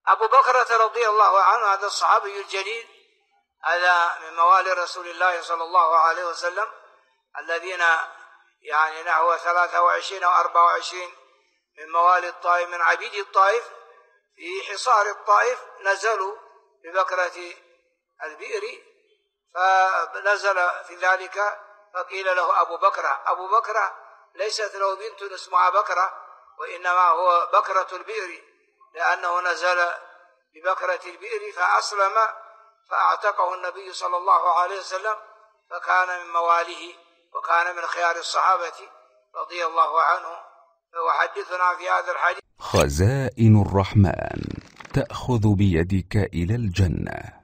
أبو بكرة رضي الله عنه هذا الصحابي الجليل، هذا من موالي رسول الله صلى الله عليه وسلم الذين يعني نحو 23 أو 24 من موالي الطائف، من عبيد الطائف في حصار الطائف نزلوا ببكرة البئر، فنزل في ذلك فقيل له أبو بكرة. أبو بكرة ليست له بنت اسمها بكرة، وإنما هو بكرة البئر، لأنه نزل ببكرة البئر فأسلم فأعتقه النبي صلى الله عليه وسلم، فكان من مواليه وكان من خيار الصحابة رضي الله عنه. وحدثنا في هذا الحديث: خزائن الرحمن تأخذ بيدك إلى الجنة.